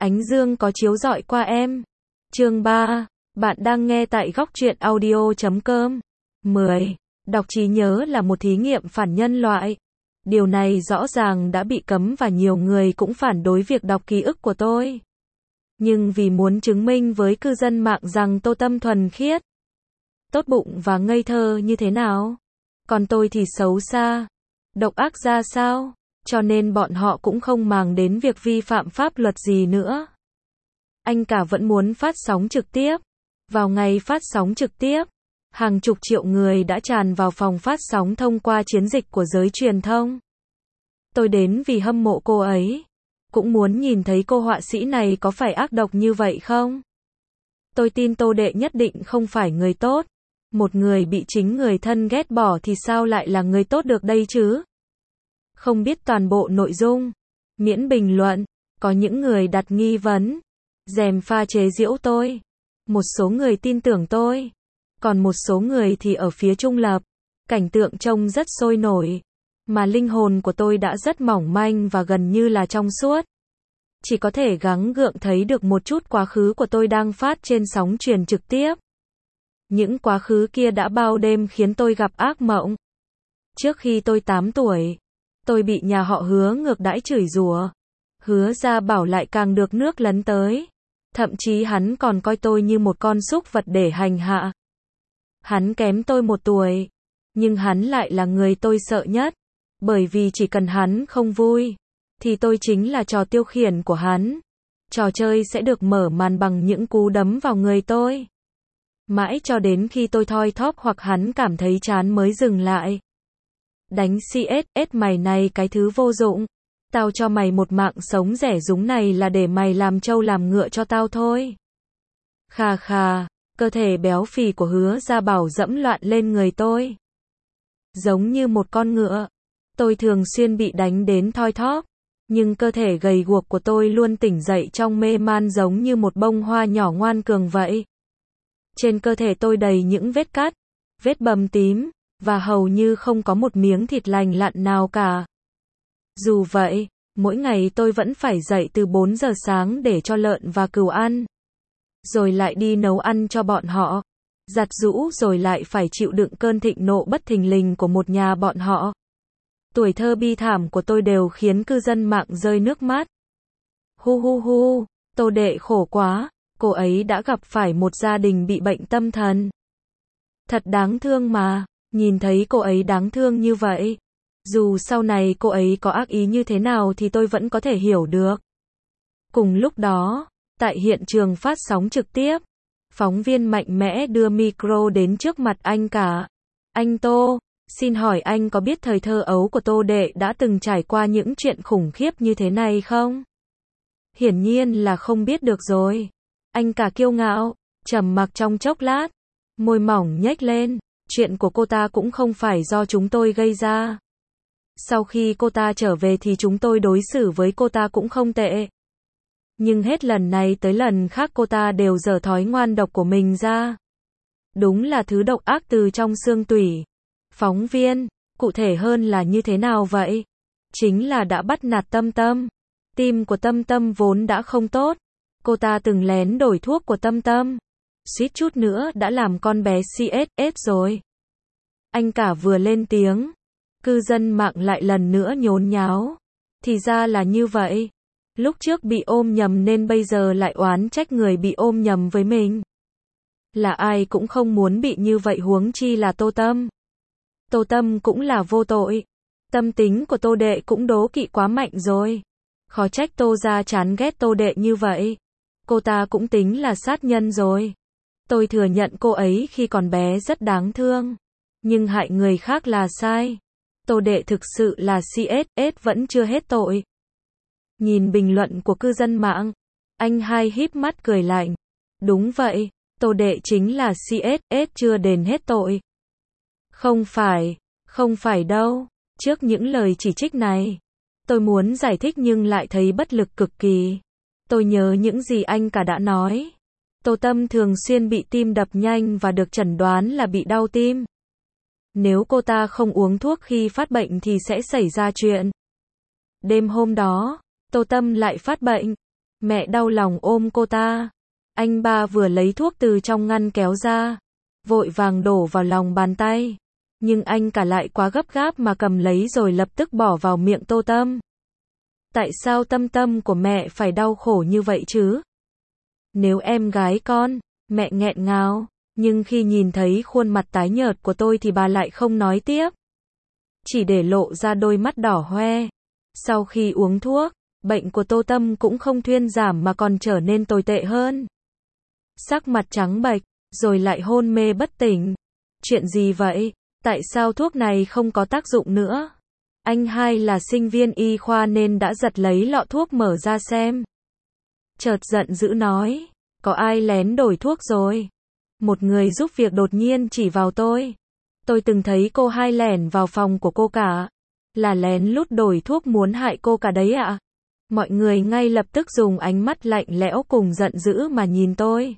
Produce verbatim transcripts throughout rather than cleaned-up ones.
Ánh dương có chiếu rọi qua em. Chương ba. Bạn đang nghe tại góc truyện audio chấm com. mười. Đọc trí nhớ là một thí nghiệm phản nhân loại. Điều này rõ ràng đã bị cấm và nhiều người cũng phản đối việc đọc ký ức của tôi. Nhưng vì muốn chứng minh với cư dân mạng rằng Tô Tâm thuần khiết, tốt bụng và ngây thơ như thế nào, còn tôi thì xấu xa, độc ác ra sao, cho nên bọn họ cũng không màng đến việc vi phạm pháp luật gì nữa. Anh cả vẫn muốn phát sóng trực tiếp. Vào ngày phát sóng trực tiếp, hàng chục triệu người đã tràn vào phòng phát sóng thông qua chiến dịch của giới truyền thông. Tôi đến vì hâm mộ cô ấy, cũng muốn nhìn thấy cô họa sĩ này có phải ác độc như vậy không. Tôi tin Tô Đệ nhất định không phải người tốt. Một người bị chính người thân ghét bỏ thì sao lại là người tốt được đây chứ? Không biết toàn bộ nội dung, miễn bình luận. Có những người đặt nghi vấn, gièm pha chế giễu tôi. Một số người tin tưởng tôi, còn một số người thì ở phía trung lập. Cảnh tượng trông rất sôi nổi, mà linh hồn của tôi đã rất mỏng manh và gần như là trong suốt. Chỉ có thể gắng gượng thấy được một chút quá khứ của tôi đang phát trên sóng truyền trực tiếp. Những quá khứ kia đã bao đêm khiến tôi gặp ác mộng. Trước khi tôi tám tuổi, tôi bị nhà họ Hứa ngược đãi chửi rủa. Hứa Gia Bảo lại càng được nước lấn tới. Thậm chí hắn còn coi tôi như một con súc vật để hành hạ. Hắn kém tôi một tuổi, nhưng hắn lại là người tôi sợ nhất. Bởi vì chỉ cần hắn không vui, thì tôi chính là trò tiêu khiển của hắn. Trò chơi sẽ được mở màn bằng những cú đấm vào người tôi. Mãi cho đến khi tôi thoi thóp hoặc hắn cảm thấy chán mới dừng lại. Đánh xê ét ét mày này cái thứ vô dụng. Tao cho mày một mạng sống rẻ rúng này là để mày làm trâu làm ngựa cho tao thôi. Khà khà, cơ thể béo phì của Hứa Gia Bảo dẫm loạn lên người tôi. Giống như một con ngựa, tôi thường xuyên bị đánh đến thoi thóp, nhưng cơ thể gầy guộc của tôi luôn tỉnh dậy trong mê man giống như một bông hoa nhỏ ngoan cường vậy. Trên cơ thể tôi đầy những vết cắt, vết bầm tím, và hầu như không có một miếng thịt lành lặn nào cả. Dù vậy, mỗi ngày tôi vẫn phải dậy từ bốn giờ sáng để cho lợn và cừu ăn. Rồi lại đi nấu ăn cho bọn họ. Giặt giũ rồi lại phải chịu đựng cơn thịnh nộ bất thình lình của một nhà bọn họ. Tuổi thơ bi thảm của tôi đều khiến cư dân mạng rơi nước mắt. Hu hu hu, Tô Đệ khổ quá, cô ấy đã gặp phải một gia đình bị bệnh tâm thần. Thật đáng thương mà, nhìn thấy cô ấy đáng thương như vậy. Dù sau này cô ấy có ác ý như thế nào thì tôi vẫn có thể hiểu được. Cùng lúc đó, tại hiện trường phát sóng trực tiếp, phóng viên mạnh mẽ đưa micro đến trước mặt anh cả. Anh Tô, xin hỏi anh có biết thời thơ ấu của Tô Đệ đã từng trải qua những chuyện khủng khiếp như thế này không? Hiển nhiên là không biết được rồi. Anh cả kiêu ngạo, trầm mặc trong chốc lát, môi mỏng nhếch lên. Chuyện của cô ta cũng không phải do chúng tôi gây ra. Sau khi cô ta trở về thì chúng tôi đối xử với cô ta cũng không tệ. Nhưng hết lần này tới lần khác cô ta đều giở thói ngoan độc của mình ra. Đúng là thứ độc ác từ trong xương tủy. Phóng viên, cụ thể hơn là như thế nào vậy? Chính là đã bắt nạt Tâm Tâm. Tim của Tâm Tâm vốn đã không tốt. Cô ta từng lén đổi thuốc của Tâm Tâm. Suýt chút nữa đã làm con bé xê ét ét rồi. Anh cả vừa lên tiếng, cư dân mạng lại lần nữa nhốn nháo. Thì ra là như vậy. Lúc trước bị ôm nhầm nên bây giờ lại oán trách người bị ôm nhầm với mình. Là ai cũng không muốn bị như vậy huống chi là Tô Tâm. Tô Tâm cũng là vô tội. Tâm tính của Tô Đệ cũng đố kỵ quá mạnh rồi. Khó trách Tô gia chán ghét Tô Đệ như vậy. Cô ta cũng tính là sát nhân rồi. Tôi thừa nhận cô ấy khi còn bé rất đáng thương. Nhưng hại người khác là sai. Tô Đệ thực sự là xê ét ét vẫn chưa hết tội. Nhìn bình luận của cư dân mạng, anh hai híp mắt cười lạnh. Đúng vậy, Tô Đệ chính là xê ét ét chưa đền hết tội. Không phải, không phải đâu. Trước những lời chỉ trích này, tôi muốn giải thích nhưng lại thấy bất lực cực kỳ. Tôi nhớ những gì anh cả đã nói. Tô Tâm thường xuyên bị tim đập nhanh và được chẩn đoán là bị đau tim. Nếu cô ta không uống thuốc khi phát bệnh thì sẽ xảy ra chuyện. Đêm hôm đó, Tô Tâm lại phát bệnh. Mẹ đau lòng ôm cô ta. Anh ba vừa lấy thuốc từ trong ngăn kéo ra, vội vàng đổ vào lòng bàn tay. Nhưng anh cả lại quá gấp gáp mà cầm lấy rồi lập tức bỏ vào miệng Tô Tâm. Tại sao Tâm Tâm của mẹ phải đau khổ như vậy chứ? Nếu em gái con, mẹ nghẹn ngào. Nhưng khi nhìn thấy khuôn mặt tái nhợt của tôi thì bà lại không nói tiếp. Chỉ để lộ ra đôi mắt đỏ hoe. Sau khi uống thuốc, bệnh của Tô Tâm cũng không thuyên giảm mà còn trở nên tồi tệ hơn. Sắc mặt trắng bệch, rồi lại hôn mê bất tỉnh. Chuyện gì vậy? Tại sao thuốc này không có tác dụng nữa? Anh hai là sinh viên y khoa nên đã giật lấy lọ thuốc mở ra xem. Chợt giận dữ nói, có ai lén đổi thuốc rồi? Một người giúp việc đột nhiên chỉ vào tôi. Tôi từng thấy cô hai lẻn vào phòng của cô cả. Là lén lút đổi thuốc muốn hại cô cả đấy ạ. Mọi người ngay lập tức dùng ánh mắt lạnh lẽo cùng giận dữ mà nhìn tôi.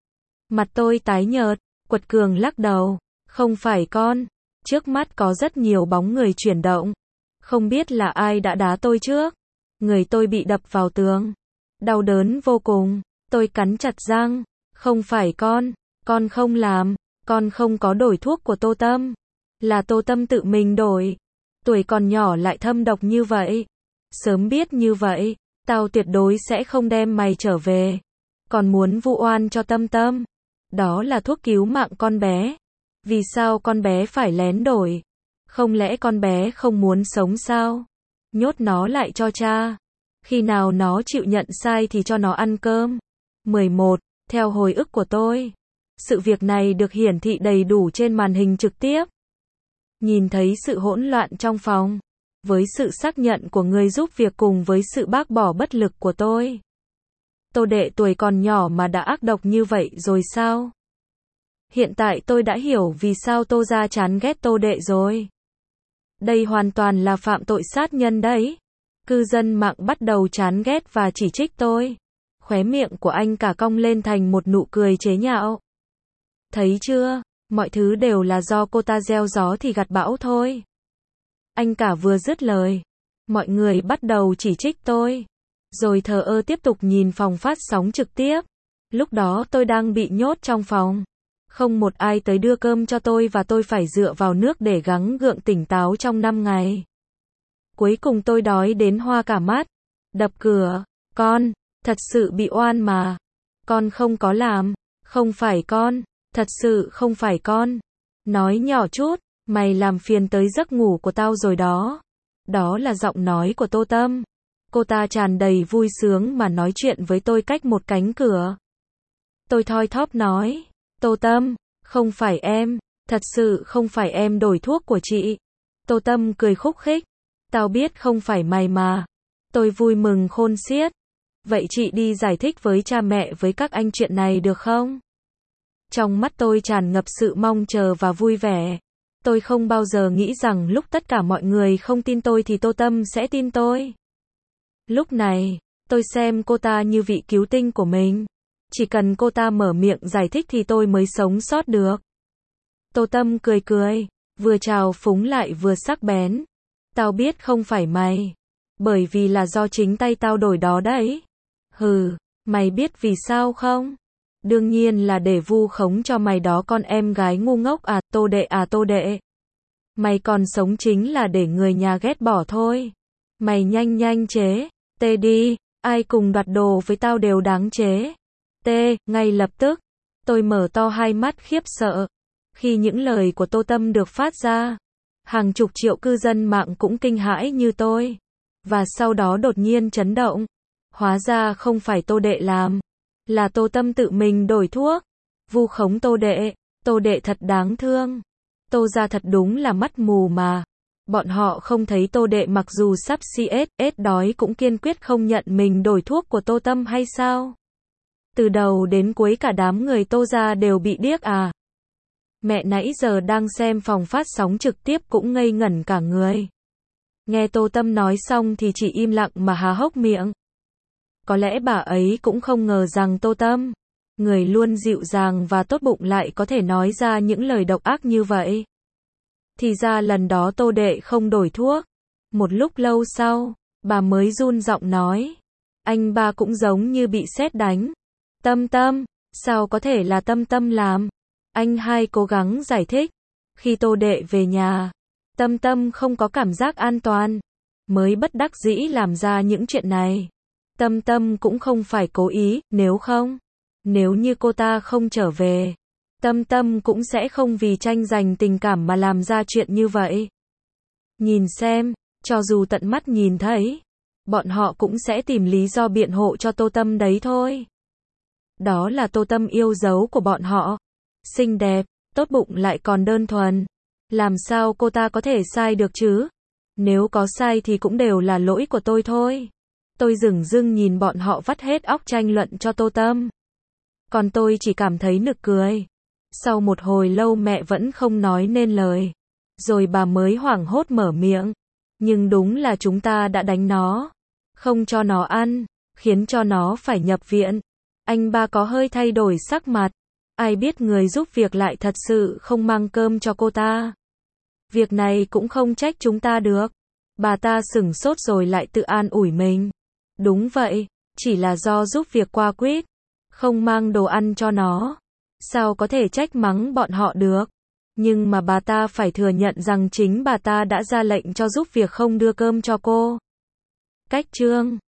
Mặt tôi tái nhợt, quật cường lắc đầu. Không phải con. Trước mắt có rất nhiều bóng người chuyển động. Không biết là ai đã đá tôi trước. Người tôi bị đập vào tường. Đau đớn vô cùng. Tôi cắn chặt răng. Không phải con. Con không làm. Con không có đổi thuốc của Tô Tâm. Là Tô Tâm tự mình đổi. Tuổi còn nhỏ lại thâm độc như vậy. Sớm biết như vậy, tao tuyệt đối sẽ không đem mày trở về. Còn muốn vu oan cho Tâm Tâm. Đó là thuốc cứu mạng con bé. Vì sao con bé phải lén đổi? Không lẽ con bé không muốn sống sao? Nhốt nó lại cho cha. Khi nào nó chịu nhận sai thì cho nó ăn cơm. mười một. Theo hồi ức của tôi, sự việc này được hiển thị đầy đủ trên màn hình trực tiếp. Nhìn thấy sự hỗn loạn trong phòng, với sự xác nhận của người giúp việc cùng với sự bác bỏ bất lực của tôi. Tô Đệ tuổi còn nhỏ mà đã ác độc như vậy rồi sao? Hiện tại tôi đã hiểu vì sao Tô gia chán ghét Tô Đệ rồi. Đây hoàn toàn là phạm tội sát nhân đấy. Cư dân mạng bắt đầu chán ghét và chỉ trích tôi. Khóe miệng của anh cả cong lên thành một nụ cười chế nhạo. Thấy chưa, mọi thứ đều là do cô ta gieo gió thì gặt bão thôi. Anh cả vừa dứt lời, mọi người bắt đầu chỉ trích tôi, rồi thờ ơ tiếp tục nhìn phòng phát sóng trực tiếp. Lúc đó tôi đang bị nhốt trong phòng, không một ai tới đưa cơm cho tôi và tôi phải dựa vào nước để gắng gượng tỉnh táo trong năm ngày. Cuối cùng tôi đói đến hoa cả mắt, đập cửa, con, thật sự bị oan mà. Con không có làm, không phải con, thật sự không phải con. Nói nhỏ chút, mày làm phiền tới giấc ngủ của tao rồi đó. Đó là giọng nói của Tô Tâm. Cô ta tràn đầy vui sướng mà nói chuyện với tôi cách một cánh cửa. Tôi thoi thóp nói, Tô Tâm, không phải em, thật sự không phải em đổi thuốc của chị. Tô Tâm cười khúc khích, tao biết không phải mày mà. Tôi vui mừng khôn xiết. Vậy chị đi giải thích với cha mẹ với các anh chuyện này được không? Trong mắt tôi tràn ngập sự mong chờ và vui vẻ. Tôi không bao giờ nghĩ rằng lúc tất cả mọi người không tin tôi thì Tô Tâm sẽ tin tôi. Lúc này, tôi xem cô ta như vị cứu tinh của mình. Chỉ cần cô ta mở miệng giải thích thì tôi mới sống sót được. Tô Tâm cười cười, vừa trào phúng lại vừa sắc bén. Tao biết không phải mày. Bởi vì là do chính tay tao đổi đó đấy. Hừ, mày biết vì sao không? Đương nhiên là để vu khống cho mày đó con em gái ngu ngốc à, Tô Đệ à Tô Đệ. Mày còn sống chính là để người nhà ghét bỏ thôi. Mày nhanh nhanh chế, tê đi, ai cùng đoạt đồ với tao đều đáng chế. Tê, ngay lập tức, tôi mở to hai mắt khiếp sợ. Khi những lời của Tô Tâm được phát ra, hàng chục triệu cư dân mạng cũng kinh hãi như tôi. Và sau đó đột nhiên chấn động. Hóa ra không phải Tô Đệ làm. Là Tô Tâm tự mình đổi thuốc. Vu khống Tô Đệ. Tô Đệ thật đáng thương. Tô gia thật đúng là mắt mù mà. Bọn họ không thấy Tô Đệ mặc dù sắp xê ét ét đói cũng kiên quyết không nhận mình đổi thuốc của Tô Tâm hay sao? Từ đầu đến cuối cả đám người Tô gia đều bị điếc à? Mẹ nãy giờ đang xem phòng phát sóng trực tiếp cũng ngây ngẩn cả người. Nghe Tô Tâm nói xong thì chỉ im lặng mà há hốc miệng. Có lẽ bà ấy cũng không ngờ rằng Tô Tâm, người luôn dịu dàng và tốt bụng lại có thể nói ra những lời độc ác như vậy. Thì ra lần đó Tô Đệ không đổi thuốc. Một lúc lâu sau, bà mới run giọng nói. Anh ba cũng giống như bị sét đánh. Tâm Tâm, sao có thể là Tâm Tâm làm? Anh hai cố gắng giải thích. Khi Tô Đệ về nhà, Tâm Tâm không có cảm giác an toàn, mới bất đắc dĩ làm ra những chuyện này. Tâm Tâm cũng không phải cố ý, nếu không, nếu như cô ta không trở về, Tâm Tâm cũng sẽ không vì tranh giành tình cảm mà làm ra chuyện như vậy. Nhìn xem, cho dù tận mắt nhìn thấy, bọn họ cũng sẽ tìm lý do biện hộ cho Tô Tâm đấy thôi. Đó là Tô Tâm yêu dấu của bọn họ. Xinh đẹp, tốt bụng lại còn đơn thuần. Làm sao cô ta có thể sai được chứ? Nếu có sai thì cũng đều là lỗi của tôi thôi. Tôi dửng dưng nhìn bọn họ vắt hết óc tranh luận cho Tô Tâm. Còn tôi chỉ cảm thấy nực cười. Sau một hồi lâu mẹ vẫn không nói nên lời. Rồi bà mới hoảng hốt mở miệng. Nhưng đúng là chúng ta đã đánh nó. Không cho nó ăn, khiến cho nó phải nhập viện. Anh ba có hơi thay đổi sắc mặt. Ai biết người giúp việc lại thật sự không mang cơm cho cô ta. Việc này cũng không trách chúng ta được. Bà ta sửng sốt rồi lại tự an ủi mình. Đúng vậy, chỉ là do giúp việc qua quýt, không mang đồ ăn cho nó. Sao có thể trách mắng bọn họ được? Nhưng mà bà ta phải thừa nhận rằng chính bà ta đã ra lệnh cho giúp việc không đưa cơm cho cô. Cách chương